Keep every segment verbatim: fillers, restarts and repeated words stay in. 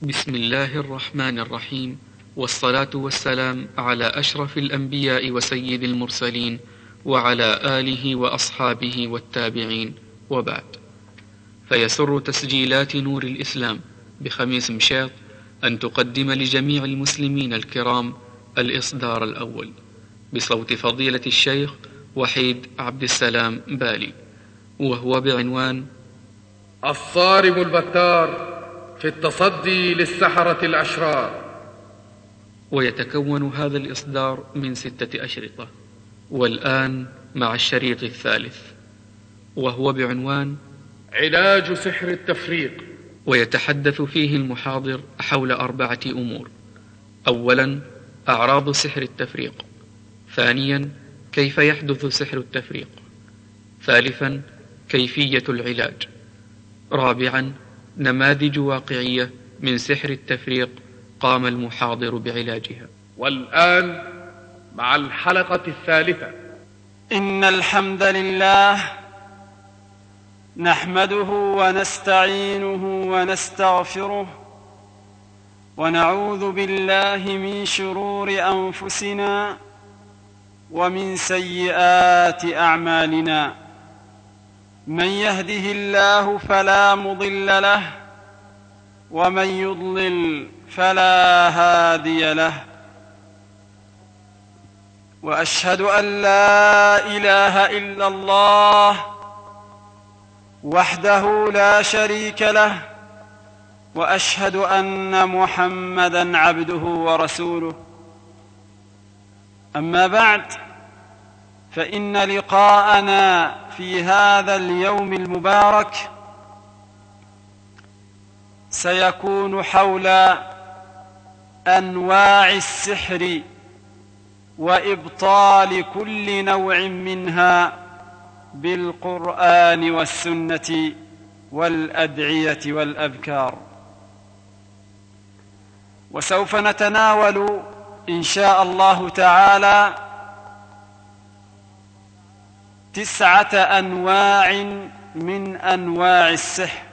بسم الله الرحمن الرحيم، والصلاة والسلام على أشرف الأنبياء وسيد المرسلين، وعلى آله وأصحابه والتابعين، وبعد. فيسر تسجيلات نور الإسلام بخميس مشاط أن تقدم لجميع المسلمين الكرام الإصدار الأول بصوت فضيلة الشيخ وحيد عبد السلام بالي، وهو بعنوان الصارم البتار في التصدي للسحرة الأشرار. ويتكون هذا الإصدار من ستة أشرطة، والآن مع الشريط الثالث وهو بعنوان علاج سحر التفريق. ويتحدث فيه المحاضر حول أربعة أمور: أولا، أعراض سحر التفريق. ثانيا، كيف يحدث سحر التفريق. ثالثا، كيفية العلاج. رابعا، نماذج واقعية من سحر التفريق قام المحاضر بعلاجها. والآن مع الحلقة الثالثة. إن الحمد لله نحمده ونستعينه ونستغفره، ونعوذ بالله من شرور أنفسنا ومن سيئات أعمالنا. من يهده الله فلا مضل له، ومن يضلل فلا هادي له. وأشهد أن لا إله إلا الله وحده لا شريك له، وأشهد أن محمدًا عبده ورسوله. أما بعد، فإن لقاءنا في هذا اليوم المبارك سيكون حول أنواع السحر وإبطال كل نوع منها بالقرآن والسنة والأدعية والأذكار. وسوف نتناول إن شاء الله تعالى تسعة أنواع من أنواع السحر،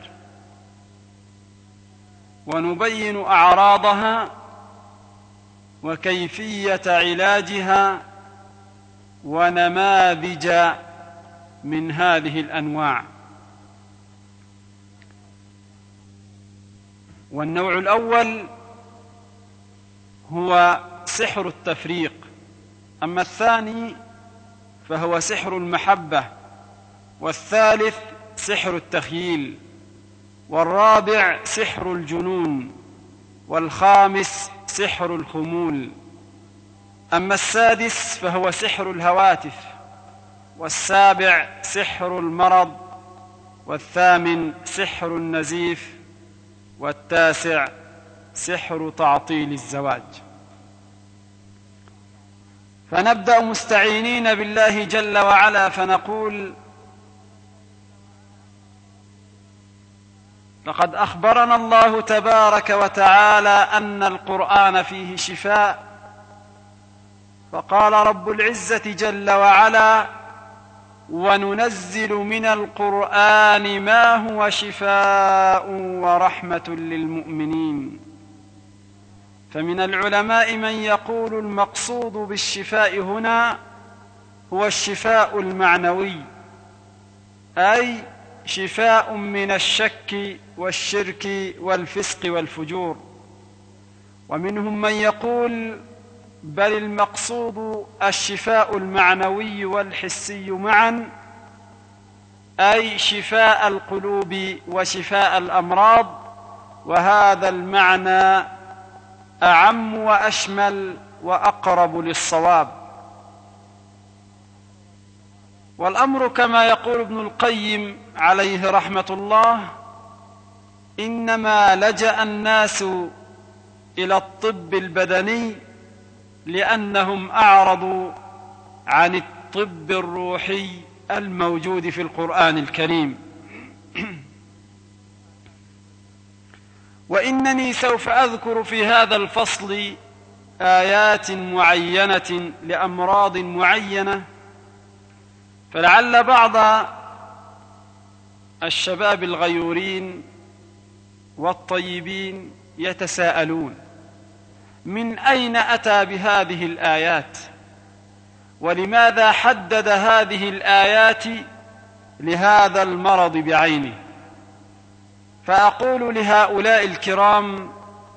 ونبين أعراضها وكيفية علاجها ونماذج من هذه الأنواع. والنوع الأول هو سحر التفريق، أما الثاني فهو سحر المحبة، والثالث سحر التخييل، والرابع سحر الجنون، والخامس سحر الخمول. أما السادس فهو سحر الهواتف، والسابع سحر المرض، والثامن سحر النزيف، والتاسع سحر تعطيل الزواج. فنبدأ مستعينين بالله جل وعلا فنقول: لقد أخبرنا الله تبارك وتعالى أن القرآن فيه شفاء، فقال رب العزة جل وعلا: وننزل من القرآن ما هو شفاء ورحمة للمؤمنين. فمن العلماء من يقول المقصود بالشفاء هنا هو الشفاء المعنوي، أي شفاء من الشك والشرك والفسق والفجور. ومنهم من يقول بل المقصود الشفاء المعنوي والحسي معا، أي شفاء القلوب وشفاء الأمراض، وهذا المعنى أعم وأشمل وأقرب للصواب. والأمر كما يقول ابن القيم عليه رحمة الله: إنما لجأ الناس إلى الطب البدني لأنهم أعرضوا عن الطب الروحي الموجود في القرآن الكريم. وإنني سوف أذكر في هذا الفصل آيات معينة لأمراض معينة، فلعل بعض الشباب الغيورين والطيبين يتساءلون: من أين أتى بهذه الآيات؟ ولماذا حدد هذه الآيات لهذا المرض بعينه؟ فأقول لهؤلاء الكرام: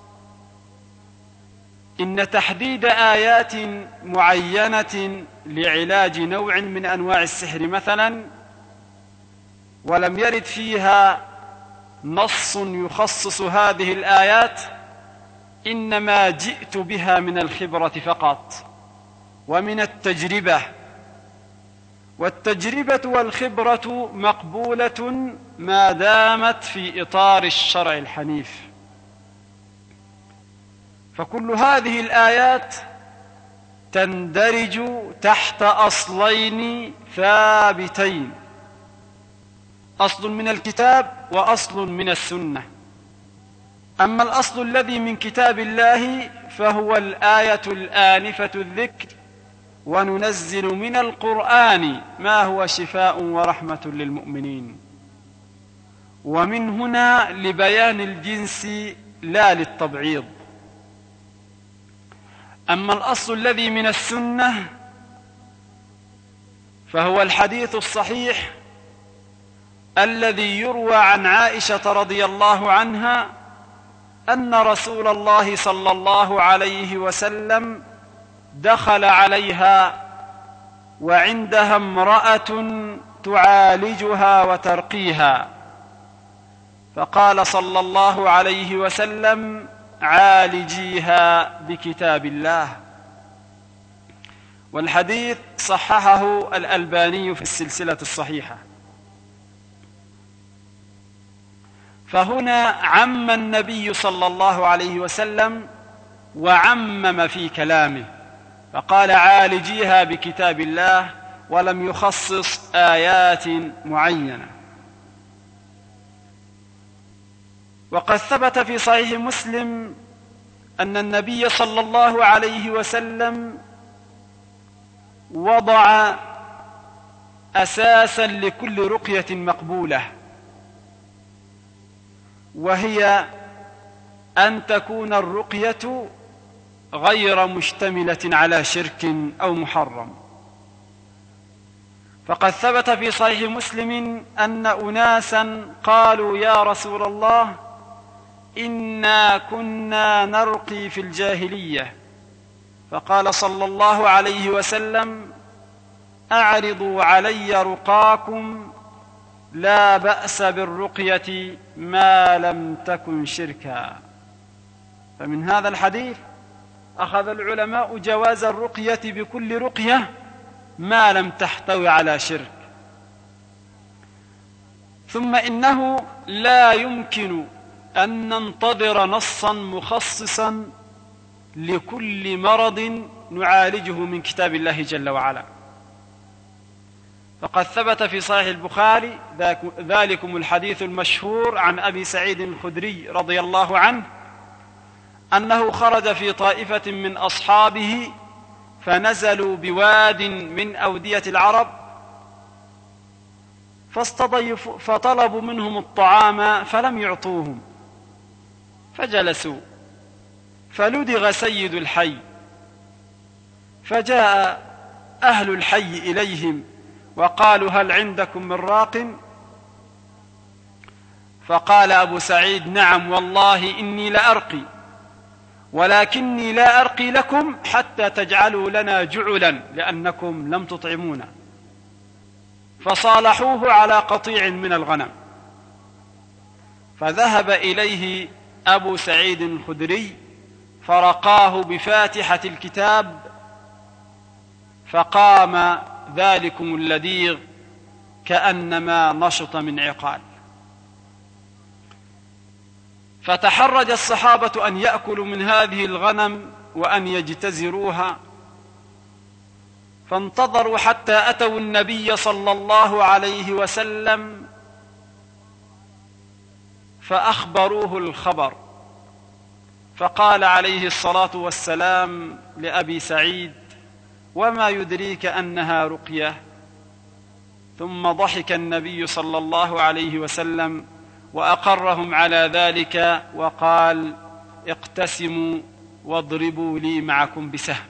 إن تحديد آيات معينة لعلاج نوع من أنواع السحر مثلا، ولم يرد فيها نص يخصص هذه الآيات، إنما جئت بها من الخبرة فقط ومن التجربة، والتجربة والخبرة مقبولة ما دامت في إطار الشرع الحنيف. فكل هذه الآيات تندرج تحت أصلين ثابتين: أصل من الكتاب وأصل من السنة. أما الأصل الذي من كتاب الله فهو الآية الآنفة الذكر: وننزل من القرآن ما هو شفاء ورحمة للمؤمنين. ومن هنا لبيان الجنس لا للتبعيض. أما الأصل الذي من السنة فهو الحديث الصحيح الذي يروى عن عائشة رضي الله عنها أن رسول الله صلى الله عليه وسلم دخل عليها وعندها امرأة تعالجها وترقيها، فقال صلى الله عليه وسلم: عالجيها بكتاب الله. والحديث صححه الألباني في السلسلة الصحيحة. فهنا عم النبي صلى الله عليه وسلم وعمم في كلامه، فقال: عالجيها بكتاب الله، ولم يخصص آيات معينة. وقد ثبت في صحيح مسلم أن النبي صلى الله عليه وسلم وضع أساسا لكل رقية مقبولة، وهي أن تكون الرقية غير مشتملة على شرك أو محرم. فقد ثبت في صحيح مسلم أن أناسا قالوا: يا رسول الله، إنا كنا نرقي في الجاهلية. فقال صلى الله عليه وسلم: أعرضوا علي رقاكم، لا بأس بالرقية ما لم تكن شركا. فمن هذا الحديث أخذ العلماء جواز الرقية بكل رقية ما لم تحتوي على شرك. ثم إنه لا يمكن أن ننتظر نصا مخصصا لكل مرض نعالجه من كتاب الله جل وعلا. فقد ثبت في صحيح البخاري ذلكم الحديث المشهور عن أبي سعيد الخدري رضي الله عنه أنه خرج في طائفة من أصحابه فنزلوا بواد من أودية العرب، فاستضيفوا فطلبوا منهم الطعام فلم يعطوهم، فجلسوا، فلدغ سيد الحي، فجاء أهل الحي إليهم وقالوا: هل عندكم من راق؟ فقال أبو سعيد: نعم والله إني لأرقي، ولكني لا أرقي لكم حتى تجعلوا لنا جعلا لأنكم لم تطعمونا. فصالحوه على قطيع من الغنم، فذهب إليه أبو سعيد الخدري فرقاه بفاتحة الكتاب، فقام ذلكم اللديغ كأنما نشط من عقال. فتحرج الصحابة أن يأكلوا من هذه الغنم وأن يجتزروها، فانتظروا حتى أتوا النبي صلى الله عليه وسلم فأخبروه الخبر، فقال عليه الصلاة والسلام لأبي سعيد: وما يدريك أنها رقية؟ ثم ضحك النبي صلى الله عليه وسلم وأقرهم على ذلك وقال: اقتسموا واضربوا لي معكم بسهم.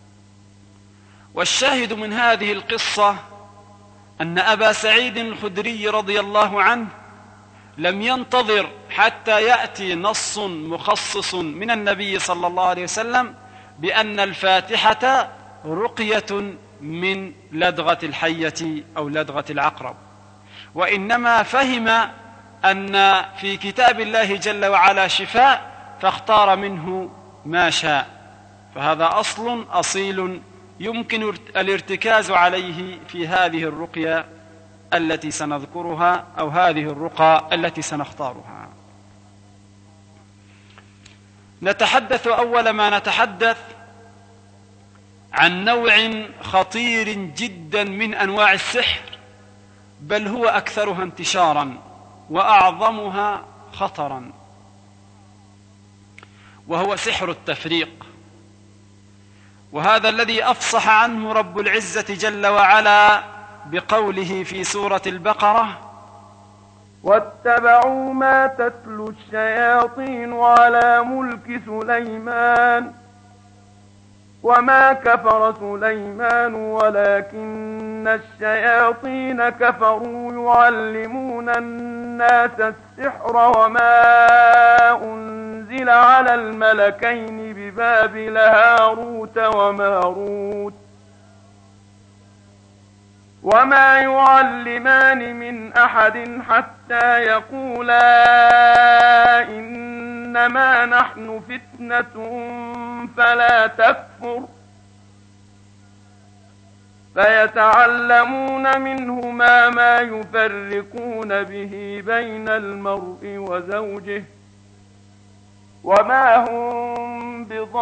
والشاهد من هذه القصة أن أبا سعيد الخدري رضي الله عنه لم ينتظر حتى يأتي نص مخصص من النبي صلى الله عليه وسلم بأن الفاتحة رقية من لدغة الحية أو لدغة العقرب، وإنما فهم أن في كتاب الله جل وعلا شفاء فاختار منه ما شاء. فهذا أصل أصيل يمكن الارتكاز عليه في هذه الرقية التي سنذكرها أو هذه الرقى التي سنختارها. نتحدث أول ما نتحدث عن نوع خطير جدا من أنواع السحر، بل هو أكثرها انتشارا وأعظمها خطرا، وهو سحر التفريق. وهذا الذي أفصح عنه رب العزة جل وعلا بقوله في سورة البقرة: واتبعوا ما تتلو الشياطين على ملك سليمان وما كفر سليمان ولكن الشياطين كفروا يعلمون الناس السحر وما أنزل على الملكين ببابل هاروت وماروت وما يعلمان من أحد حتى يقولا إنما نحن فتنة فلا تكفر فيتعلمون منهما ما يفرقون به بين المرء وزوجه وما هم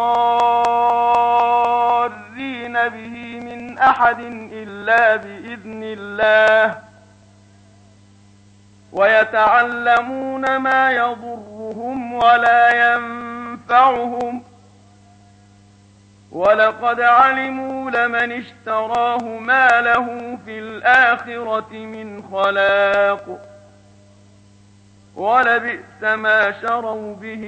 بضارين به من أحد إلا بإذن الله ويتعلمون ما يضرهم ولا ينفعهم ولقد علموا لمن اشتراه ما له في الآخرة من خلاق ولبئس ما شروا به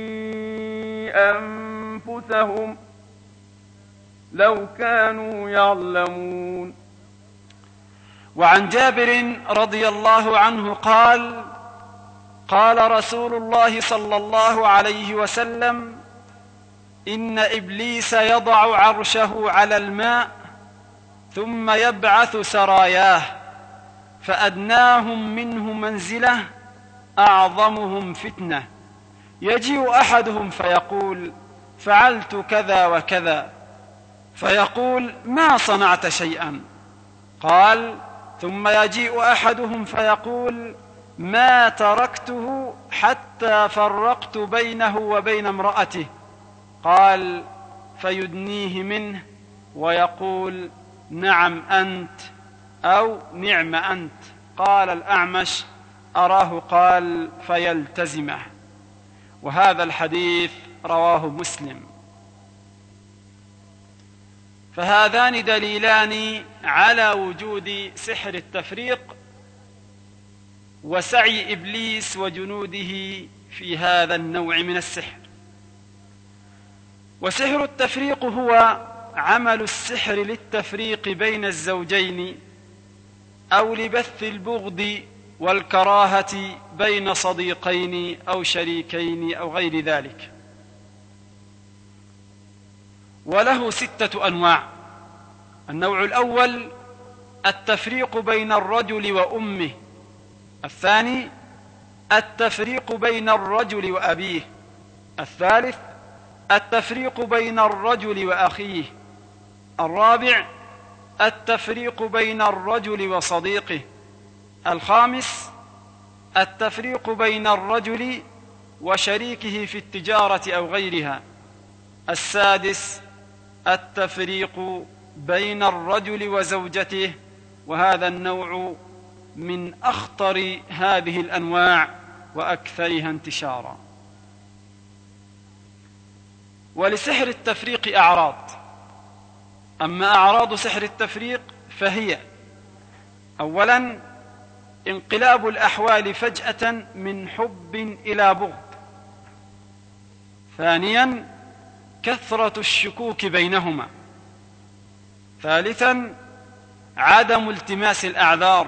أنفسهم لو كانوا يعلمون. وعن جابر رضي الله عنه قال: قال رسول الله صلى الله عليه وسلم: إن إبليس يضع عرشه على الماء ثم يبعث سراياه فأدناهم منه منزلة أعظمهم فتنة، يجيء أحدهم فيقول: فعلت كذا وكذا، فيقول: ما صنعت شيئا. قال: ثم يجيء أحدهم فيقول: ما تركته حتى فرقت بينه وبين امرأته. قال: فيدنيه منه ويقول: نعم أنت أو نعم أنت. قال الأعمش: أراه قال: فيلتزمه. وهذا الحديث رواه مسلم. فهذان دليلان على وجود سحر التفريق وسعي إبليس وجنوده في هذا النوع من السحر. وسحر التفريق هو عمل السحر للتفريق بين الزوجين أو لبث البغض والكراهة بين صديقين أو شريكين أو غير ذلك. وله ستة أنواع. النوع الأول التفريق بين الرجل وأمه. الثاني التفريق بين الرجل وأبيه. الثالث التفريق بين الرجل وأخيه. الرابع التفريق بين الرجل وصديقه. الخامس التفريق بين الرجل وشريكه في التجارة أو غيرها. السادس التفريق بين الرجل وزوجته، وهذا النوع من أخطر هذه الأنواع وأكثرها انتشارا. ولسحر التفريق أعراض. أما أعراض سحر التفريق فهي: أولا انقلاب الأحوال فجأة من حب إلى بغض. ثانيا كثرة الشكوك بينهما. ثالثا عدم التماس الأعذار.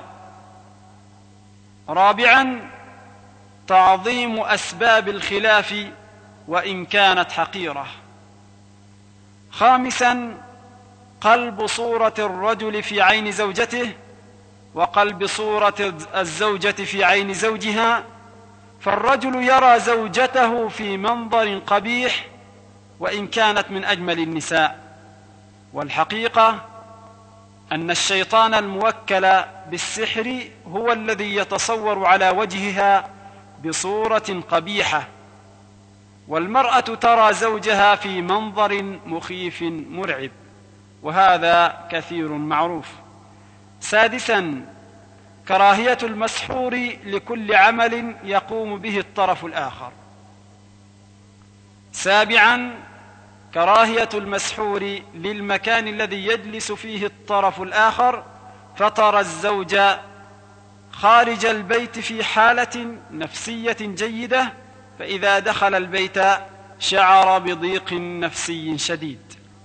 رابعا تعظيم أسباب الخلاف وإن كانت حقيرة. خامسا قلب صورة الرجل في عين زوجته وقلب صورة الزوجة في عين زوجها، فالرجل يرى زوجته في منظر قبيح وإن كانت من أجمل النساء، والحقيقة أن الشيطان الموكل بالسحر هو الذي يتصور على وجهها بصورة قبيحة، والمرأة ترى زوجها في منظر مخيف مرعب، وهذا كثير معروف. سادسا كراهية المسحور لكل عمل يقوم به الطرف الآخر. سابعا كراهية المسحور للمكان الذي يجلس فيه الطرف الآخر، فترى الزوج خارج البيت في حالة نفسية جيدة، فإذا دخل البيت شعر بضيق نفسي شديد.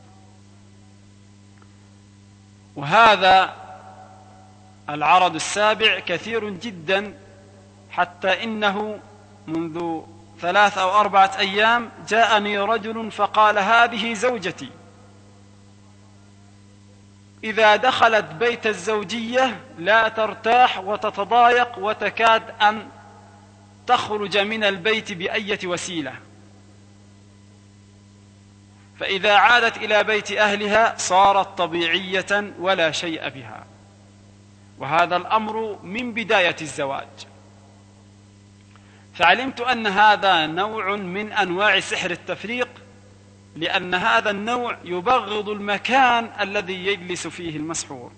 وهذا العرض السابع كثير جدا، حتى إنه منذ ثلاث أو أربعة أيام جاءني رجل فقال: هذه زوجتي، إذا دخلت بيت الزوجية لا ترتاح وتتضايق وتكاد أن تخرج من البيت بأية وسيلة، فإذا عادت إلى بيت أهلها صارت طبيعية ولا شيء بها. وهذا الأمر من بداية الزواج. فعلمت أن هذا نوع من أنواع سحر التفريق، لأن هذا النوع يبغض المكان الذي يجلس فيه المسحور.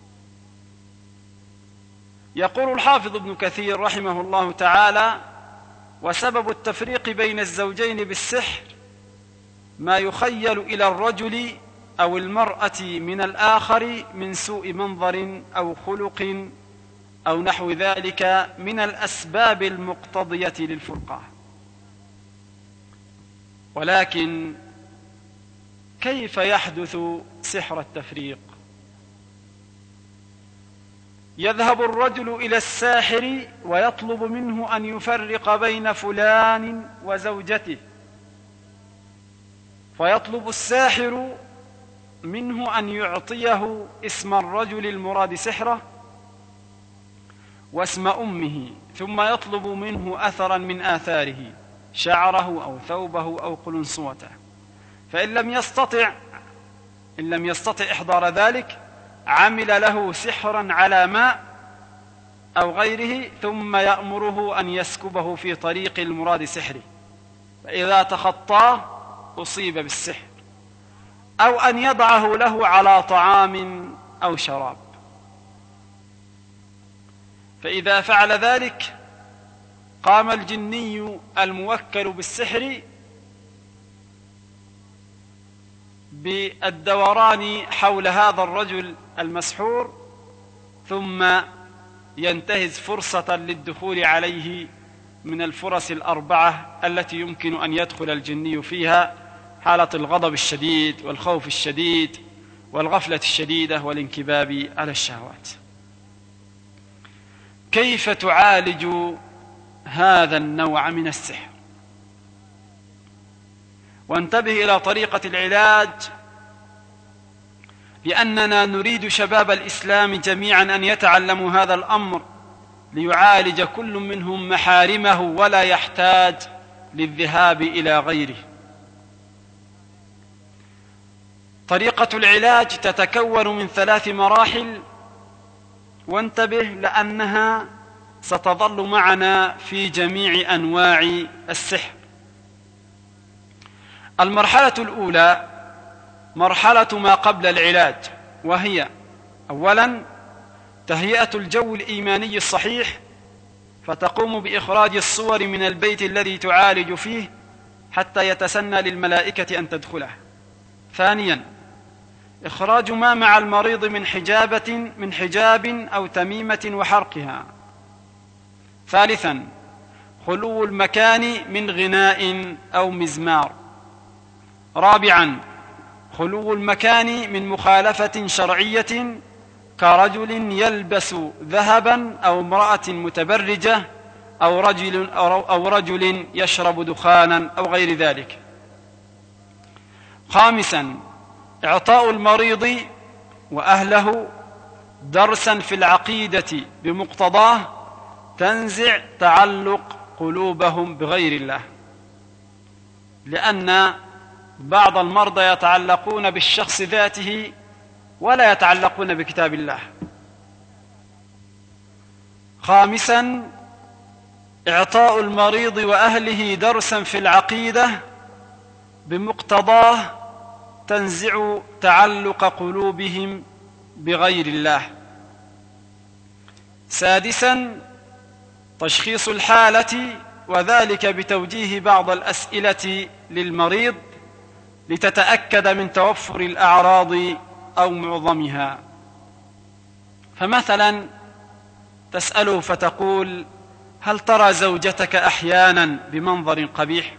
يقول الحافظ ابن كثير رحمه الله تعالى: وسبب التفريق بين الزوجين بالسحر ما يخيل إلى الرجل أو المرأة من الآخر من سوء منظر أو خلق أو نحو ذلك من الأسباب المقتضية للفرقة. ولكن كيف يحدث سحر التفريق؟ يذهب الرجل إلى الساحر ويطلب منه أن يفرق بين فلان وزوجته، فيطلب الساحر منه أن يعطيه اسم الرجل المراد سحره واسم أمه، ثم يطلب منه أثرا من آثاره، شعره أو ثوبه أو قلنسوته، فإن لم يستطع إن لم يستطع إحضار ذلك عمل له سحرا على ماء أو غيره، ثم يأمره أن يسكبه في طريق المراد سحره، فإذا تخطاه أصيب بالسحر، أو أن يضعه له على طعام أو شراب، فإذا فعل ذلك قام الجني الموكل بالسحر بالدوران حول هذا الرجل المسحور، ثم ينتهز فرصة للدخول عليه من الفرص الأربعة التي يمكن أن يدخل الجني فيها: حالة الغضب الشديد والخوف الشديد والغفلة الشديدة والانكباب على الشهوات. كيف تعالج هذا النوع من السحر؟ وانتبه إلى طريقة العلاج، لأننا نريد شباب الإسلام جميعا أن يتعلموا هذا الأمر ليعالج كل منهم محارمه ولا يحتاج للذهاب إلى غيره. طريقة العلاج تتكون من ثلاث مراحل، وانتبه لأنها ستظل معنا في جميع أنواع السحر. المرحلة الأولى مرحلة ما قبل العلاج، وهي: أولا تهيئة الجو الإيماني الصحيح، فتقوم بإخراج الصور من البيت الذي تعالج فيه حتى يتسنى للملائكة أن تدخله. ثانيا إخراج ما مع المريض من حجابة من حجاب أو تميمة وحرقها. ثالثا خلو المكان من غناء أو مزمار. رابعا خلو المكان من مخالفة شرعية كرجل يلبس ذهبا أو امرأة متبرجة أو رجل, أو رجل يشرب دخانا أو غير ذلك. خامسا إعطاء المريض وأهله درسا في العقيدة بمقتضاه تنزع تعلق قلوبهم بغير الله، لأن بعض المرضى يتعلقون بالشخص ذاته ولا يتعلقون بكتاب الله. خامسا إعطاء المريض وأهله درسا في العقيدة بمقتضاه تنزع تعلق قلوبهم بغير الله. سادسا تشخيص الحالة، وذلك بتوجيه بعض الأسئلة للمريض لتتأكد من توفر الأعراض أو معظمها. فمثلا تسأله فتقول: هل ترى زوجتك أحيانا بمنظر قبيح؟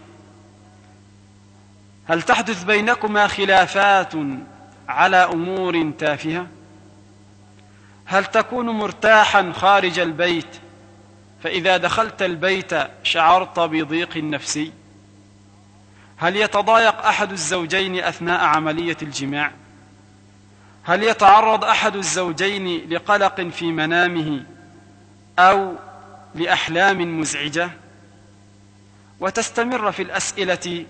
هل تحدث بينكما خلافات على أمور تافهة؟ هل تكون مرتاحا خارج البيت فإذا دخلت البيت شعرت بضيق نفسي؟ هل يتضايق أحد الزوجين أثناء عملية الجماع؟ هل يتعرض أحد الزوجين لقلق في منامه أو لأحلام مزعجة؟ وتستمر في الأسئلة،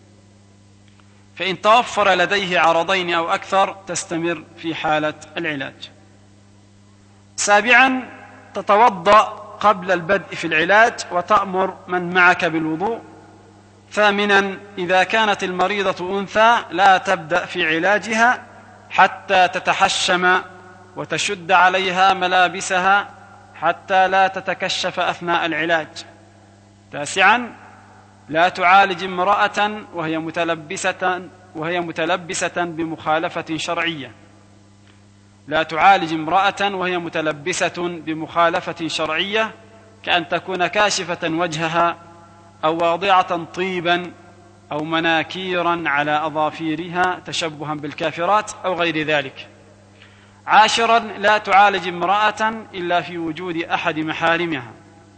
فإن توفر لديه عرضين أو أكثر تستمر في حالة العلاج. سابعا تتوضأ قبل البدء في العلاج وتأمر من معك بالوضوء. ثامنا إذا كانت المريضة أنثى لا تبدأ في علاجها حتى تتحشم وتشد عليها ملابسها حتى لا تتكشف أثناء العلاج. تاسعا لا تعالج امرأة وهي متلبسة وهي متلبسة بمخالفة شرعية. لا تعالج امرأة وهي متلبسة بمخالفة شرعية كأن تكون كاشفة وجهها أو واضعة طيبا أو مناكيرا على أظافيرها تشبها بالكافرات أو غير ذلك. عاشرا لا تعالج امرأة إلا في وجود أحد محارمها.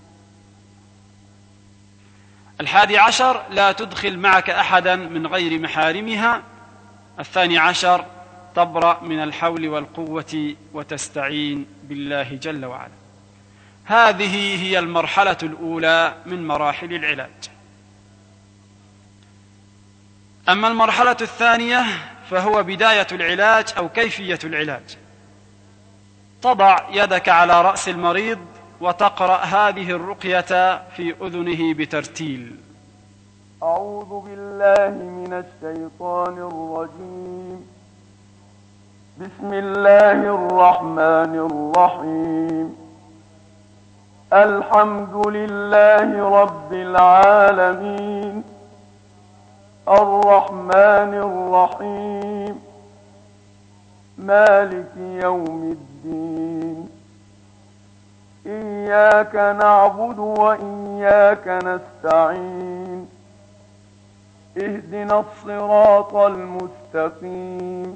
الحادي عشر لا تدخل معك أحدا من غير محارمها. الثاني عشر تبرأ من الحول والقوة وتستعين بالله جل وعلا. هذه هي المرحلة الأولى من مراحل العلاج. أما المرحلة الثانية فهو بداية العلاج أو كيفية العلاج. تضع يدك على رأس المريض وتقرأ هذه الرقية في أذنه بترتيل: أعوذ بالله من الشيطان الرجيم. بسم الله الرحمن الرحيم. الحمد لله رب العالمين، الرحمن الرحيم، مالك يوم الدين، إياك نعبد وإياك نستعين، اهدنا الصراط المستقيم،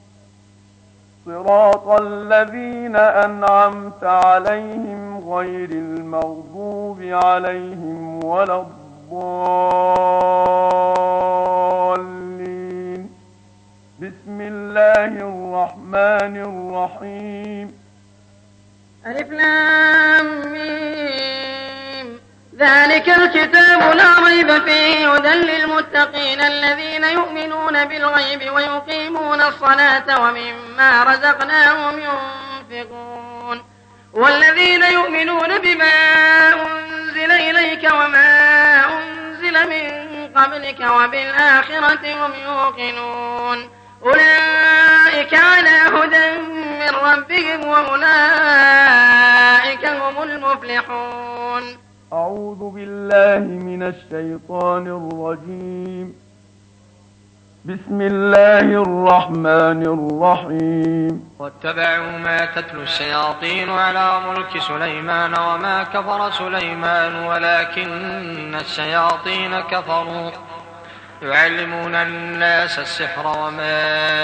صراط الذين أنعمت عليهم غير المغضوب عليهم ولا الضالين. بسم الله الرحمن الرحيم. ألف لام ميم. ذلك الكتاب لا ريب فيه هدى للمتقين الذين يؤمنون بالغيب ويقيمون الصلاة ومما رزقناهم ينفقون والذين يؤمنون بما أنزل إليك وما أنزل من قبلك وبالآخرة هم يوقنون أولئك على هدى من ربهم وأولئك هم المفلحون. أعوذ بالله من الشيطان الرجيم. بسم الله الرحمن الرحيم واتبعوا ما تتلو الشياطين على ملك سليمان وما كفر سليمان ولكن الشياطين كفروا يعلمون الناس السحر وما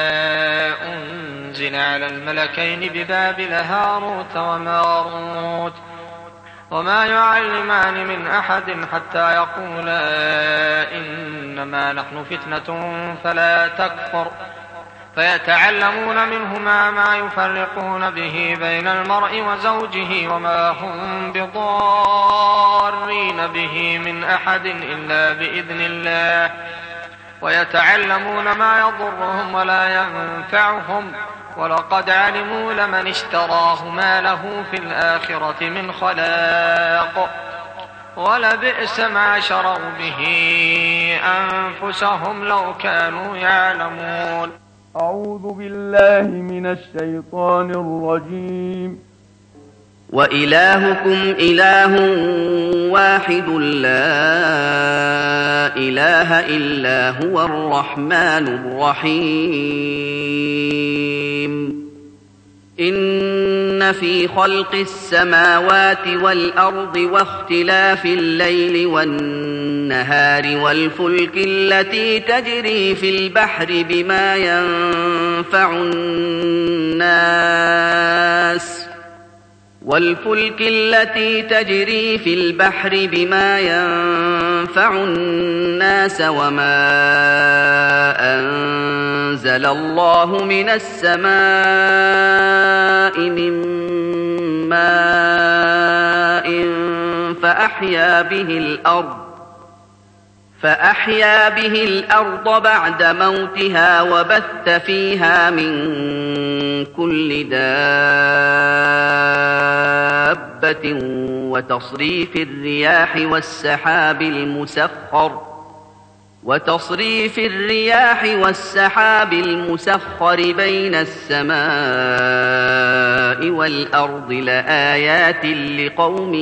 أنزل على الملكين ببابل هاروت وماروت وما يعلمان من أحد حتى يقولا إنما نحن فتنة فلا تكفر فيتعلمون منهما ما يفرقون به بين المرء وزوجه وما هم بضارين به من أحد إلا بإذن الله ويتعلمون ما يضرهم ولا ينفعهم ولقد علموا لمن اشتراه ما له في الآخرة من خلاق ولبئس ما شروا به أنفسهم لو كانوا يعلمون. أعوذ بالله من الشيطان الرجيم. وإلهكم إله واحد لا إله إلا هو الرحمن الرحيم. إن في خلق السماوات والأرض واختلاف الليل والنهار والفلك التي تجري في البحر بما ينفع الناس والفلك التي تجري في البحر بما ينفع الناس وما أنزل الله من السماء من ماء فأحيا به الأرض فأحيا به الأرض بعد موتها وبث فيها من كل دابة وتصريف الرياح والسحاب المسخر وتصريف الرياح والسحاب المسخر بين السماء والأرض لآيات لقوم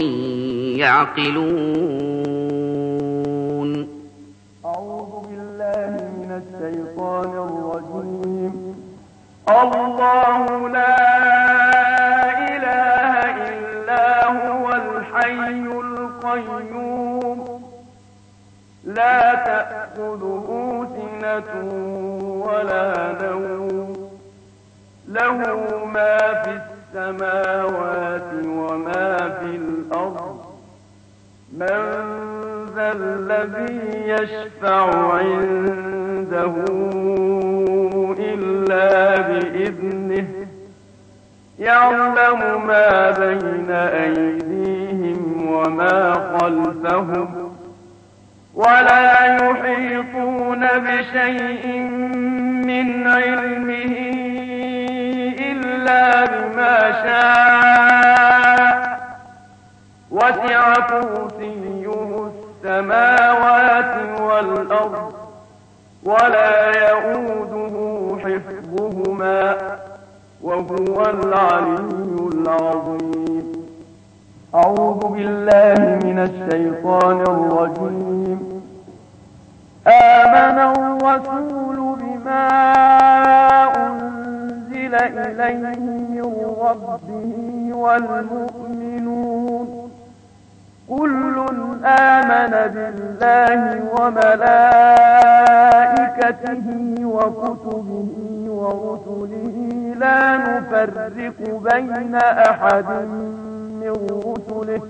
يعقلون. أعوذ بالله من الشيطان الرجيم. الله لا إله إلا هو الحي القيوم لا تأخذه سنة ولا نوم له ما في السماوات وما في الأرض من ذا الذي يشفع عنده إلا بإذنه يعلم ما بين أيديهم وما خلفهم ولا يحيطون بشيء من علمه إلا بما شاء وسع كرسيه السماوات والأرض ولا يؤوده حفظهما وهو العلي العظيم. أعوذ بالله من الشيطان الرجيم. آمن الرسول بما أنزل إليه من ربه والمؤمنون كل آمن بالله وملائكته وكتبه ورسله لا نفرق بين أحد من رسله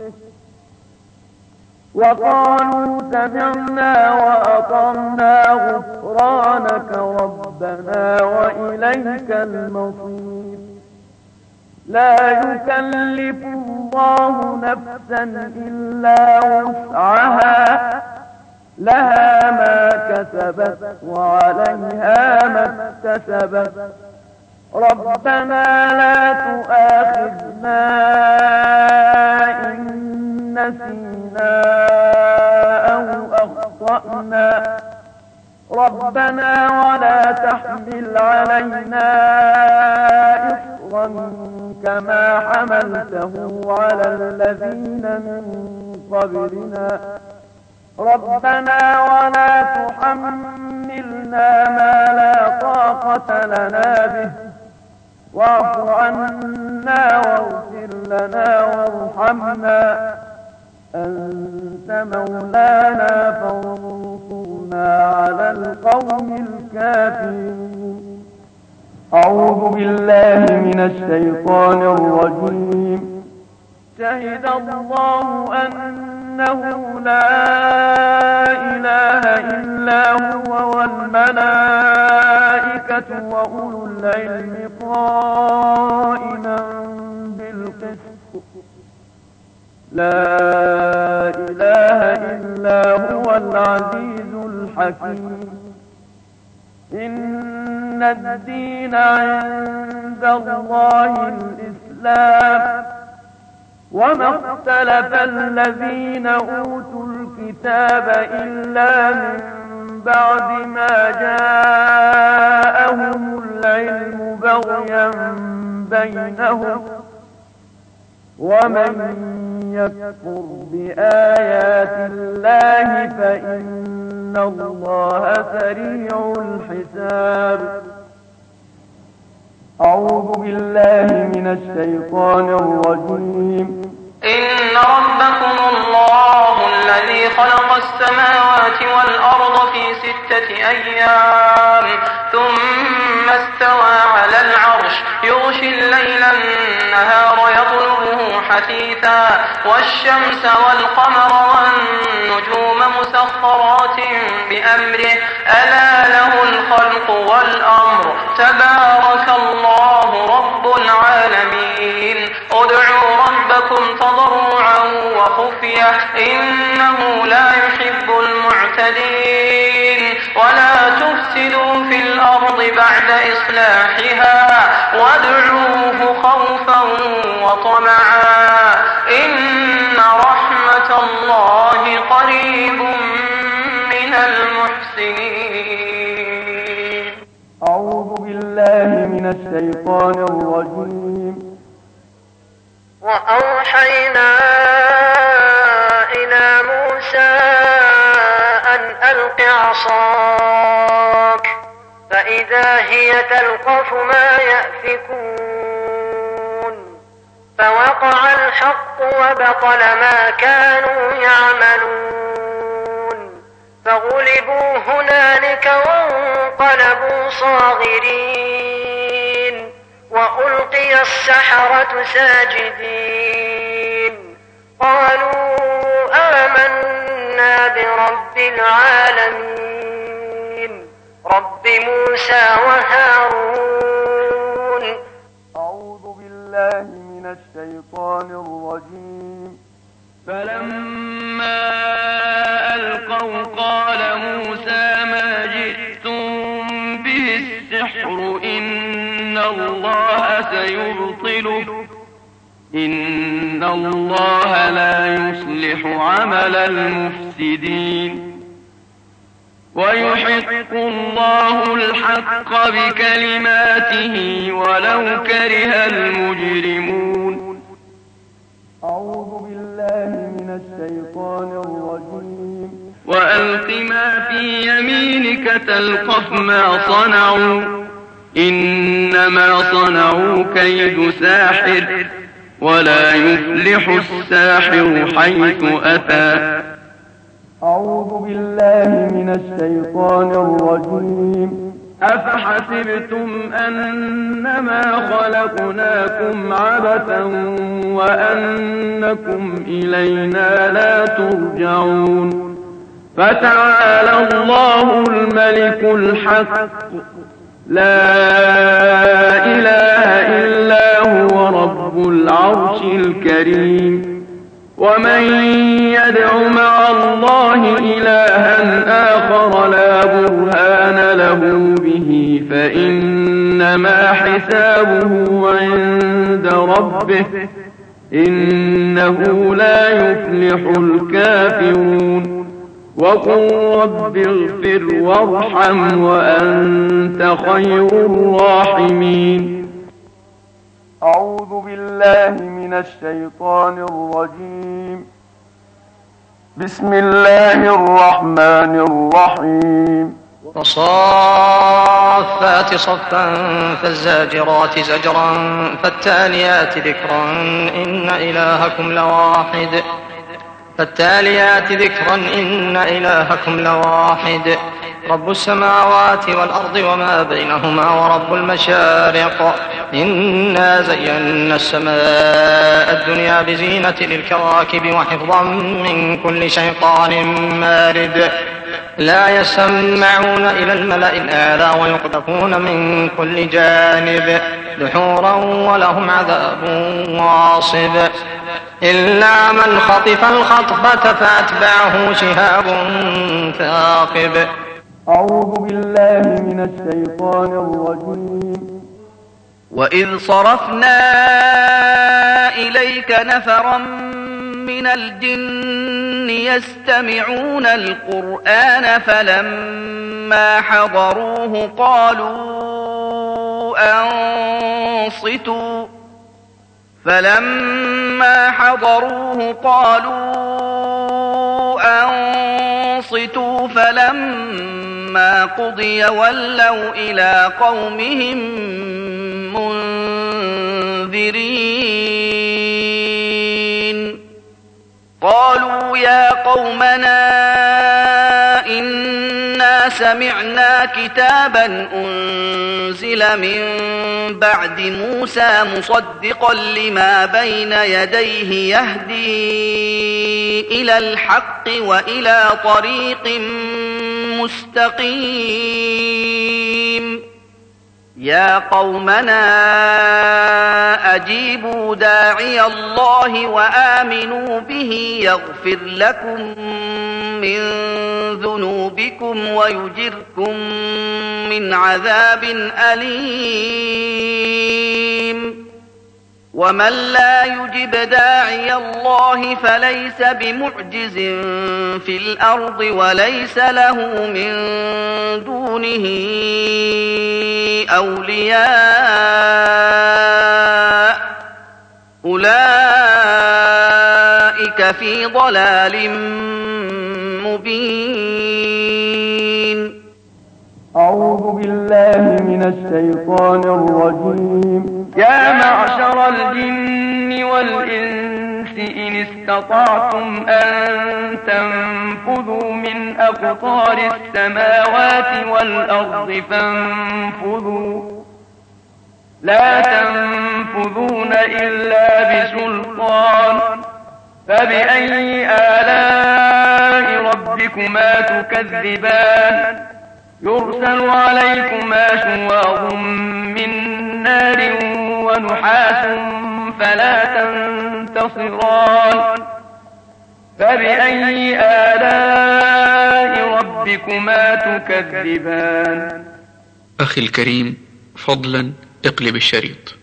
وقالوا سمعنا وأطعنا غفرانك ربنا وإليك المصير. لا يكلف الله نفسا إلا وسعها لها ما كسبت وعليها ما اكتسبت ربنا لا تؤاخذنا إن نسينا أو أخطأنا ربنا ولا تحمل علينا إصرا كما حملته على الذين من قبلنا ربنا ولا تحملنا ما لا طاقة لنا به واعف عنا واغفر لنا وارحمنا أنت مولانا فانصرنا على القوم الكافرين. أعوذ بالله من الشيطان الرجيم. شهد الله أنه لا إله إلا هو والملائكة وأولو العلم قائما بالقسط لا إله إلا هو العزيز الحكيم. إن الدين عند الله الإسلام وما اختلف الذين أوتوا الكتاب إلا من بعد ما جاءهم العلم بغيا بينهم ومن يكفر بآيات الله فإن الله سريع الحساب. أعوذ بالله من الشيطان الرجيم. إن ربكم الله الذي خلق السماوات والأرض في ستة أيام ثم استوى على العرش يغشي الليل النهار يطلبه حثيثا والشمس والقمر والنجوم مسخرات بأمره ألا له الخلق والأمر تبارك الله رب العالمين. ادعوا ربكم تضرعا وخفية إنه لا يحب المعتدين. ولا تفسدوا في الأرض بعد إصلاحها وادعوه خوفا وطمعا إن رحمة الله قريب من المحسنين. أعوذ بالله من الشيطان الرجيم. وأوحينا إلى موسى أن ألق عصاك فإذا هي تلقف ما يأفكون فوقع الحق وبطل ما كانوا يعملون فغلبوا هنالك وانقلبوا صاغرين وألقي السحرة ساجدين قالوا آمنا برب العالمين رب موسى وهارون. أعوذ بالله من الشيطان الرجيم. فلما ألقوا قال موسى ما جئتم به السحر إن الله سيبطله إن الله لا يصلح عمل المفسدين ويحق الله الحق بكلماته ولو كره المجرمون. أعوذ بالله من الشيطان الرجيم. وألق ما في يمينك تلقف ما صنعوا إنما صنعوا كيد ساحر ولا يفلح الساحر حيث أتى. أعوذ بالله من الشيطان الرجيم. أفحسبتم أنما خلقناكم عبثا وأنكم إلينا لا ترجعون فتعالى الله الملك الحق لا إله إلا هو رب العرش الكريم. ومن يدع مع الله إلها آخر لا برهان له به فإنما حسابه عند ربه إنه لا يفلح الكافرون. وقل رب اغفر وارحم وأنت خير الراحمين. أعوذ بالله من الشيطان الرجيم. بسم الله الرحمن الرحيم والصافات صفا فالزاجرات زجرا فالتاليات ذكرا إن إلهكم لواحد فالتاليات ذكرا إن إلهكم لواحد رب السماوات والأرض وما بينهما ورب المشارق إنا زينا السماء الدنيا بزينة للكواكب وحفظا من كل شيطان مارد لا يسمعون إلى الملأ الأعلى ويقذفون من كل جانب دحورا ولهم عذاب واصب إلا من خطف الخطفة فأتبعه شهاب ثاقب. أعوذ بالله من الشيطان الرجيم. وإذ صرفنا إليك نفرا من الجن يستمعون القرآن فلما حضروه قالوا أنصتوا فلما حضروه قالوا أنصتوا فلما قضي ولوا إلى قومهم منذرين قالوا يا قومنا إنا سمعنا كتابا أنزل من بعد موسى مصدقا لما بين يديه يهدي إلى الحق وإلى طريق مستقيم يا قومنا أجيبوا داعي الله وآمنوا به يغفر لكم من ذنوبكم ويجركم من عذاب أليم ومن لا يجب داعي الله فليس بمعجز في الأرض وليس له من دونه أولياء أولئك في ضلال مبين. أعوذ بالله من الشيطان الرجيم. يا معشر الجن والإنس إن استطعتم أن تنفذوا من أقطار السماوات والأرض فانفذوا لا تنفذون إلا بسلطان فبأي آلاء ربكما تكذبان يرسل عليكما شواظ من نار ونحاس فلا تنتصران فبأي آلاء ربكما تكذبان. أخي الكريم، فضلا اقلب الشريط.